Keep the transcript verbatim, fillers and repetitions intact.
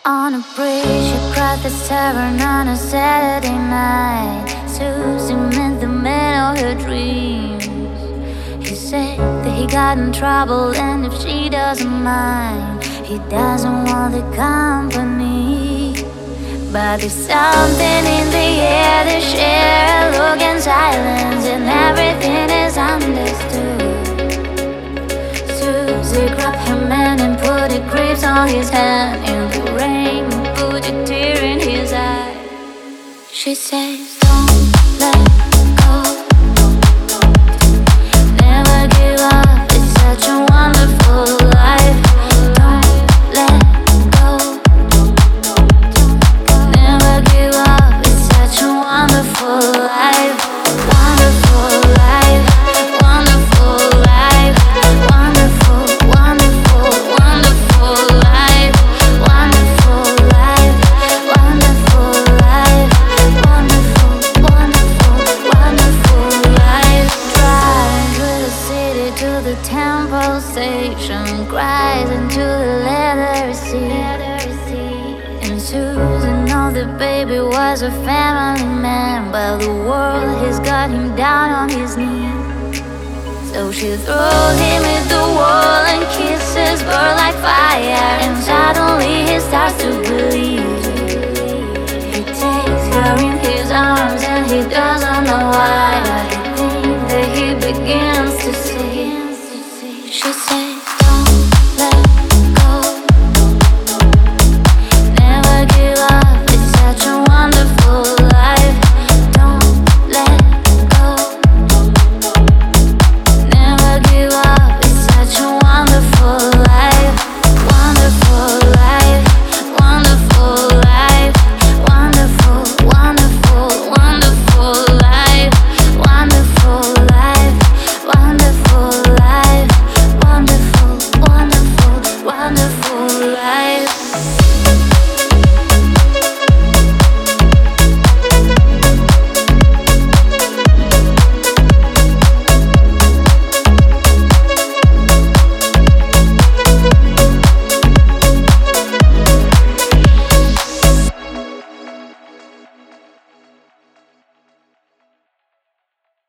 On a bridge across the Severn on a Saturday night, Susie in the middle of her dreams. He said that he got in trouble and if she doesn't mind, he doesn't want the company. But there's something in the air, they share a look in silence, and everything is understood. Susie grabbed him and put a grip on his hand in the rain, put a tear in his eye. She says, don't let go, never give up, it's such a wonderful life. Don't let go, never give up, it's such a wonderful life. Wonderful life, wonderful life, wonderful, wonderful, wonderful life. Wonderful life, wonderful life, wonderful, wonderful, wonderful life. Driving through the city to the Temple Station, cries into the leather seat. And Susan knows the baby was a family man, but the world has got him down on his knees. So she throws him at the wall and kisses burn like fire, and suddenly he starts to breathe.